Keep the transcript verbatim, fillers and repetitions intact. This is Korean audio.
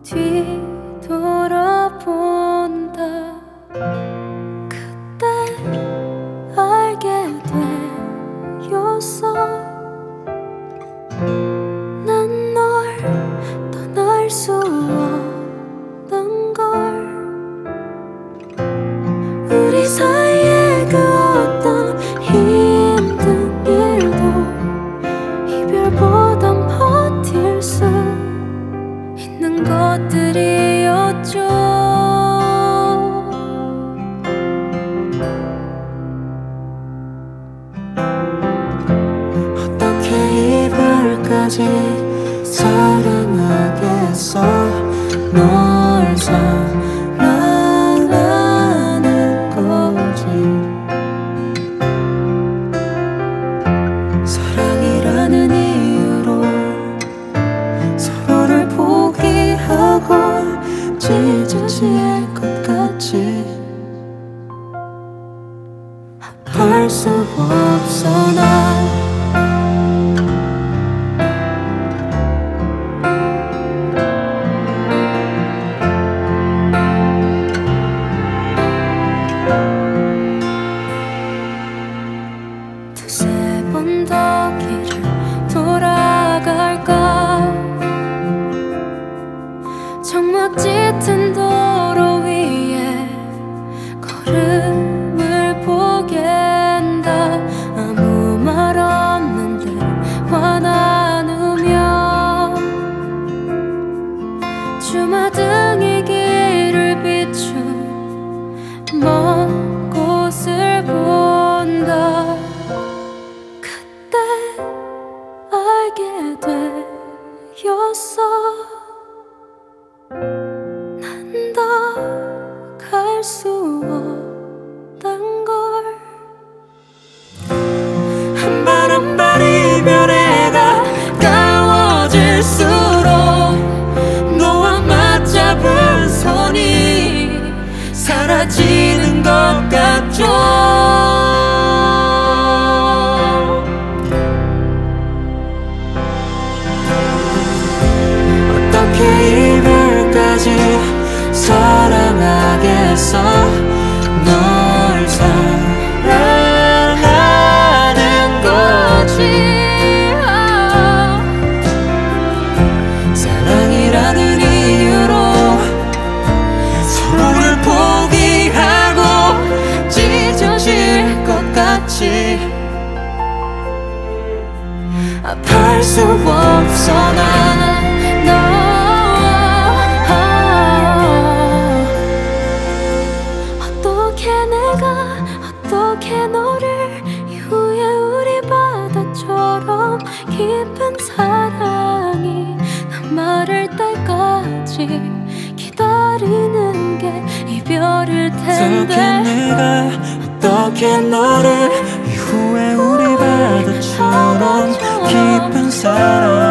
뒤돌아본다. 그때 알게 되었어. 난 널 떠날 수 없는 걸. 우리 사이에 그 어떤 힘든 일도 이별보단 버틸 수 있는 것들이었죠. 어떻게 이별까지 사랑하겠어. 널 사랑하는 거지. 사랑이라는 이유로 서로를 포기하고 찢어질 것 같지. 아플 수 없어 난. 두세 번 더 길을 돌아갈까. 정막 짙은 도로 위에 걸음을 보갠다. 아무 말 없는 듯 화 나누며 주마등이 길을 비춘 먼 곳을 본다. 그때 알게 되었어. 난 더 갈 수 없단 걸. 한 발 한 발 이별에 가까워질수록 너와 맞잡은 손이 사라지는 것 같죠. 어떻게 이별까지 사랑하겠어. 널 사랑하는 거지. 사랑이라는 이유로 서로를 포기하고 찢어질 것 같이. 아플 수 없어 난. 어떻게 내가 어떻게 너를 이후에 우리 바다처럼 깊은 사랑이 남아를 때까지 기다리는 게 이별일 텐데. 어떻게 내가 어떻게 너를 이후에 우리 바다처럼 깊은 사랑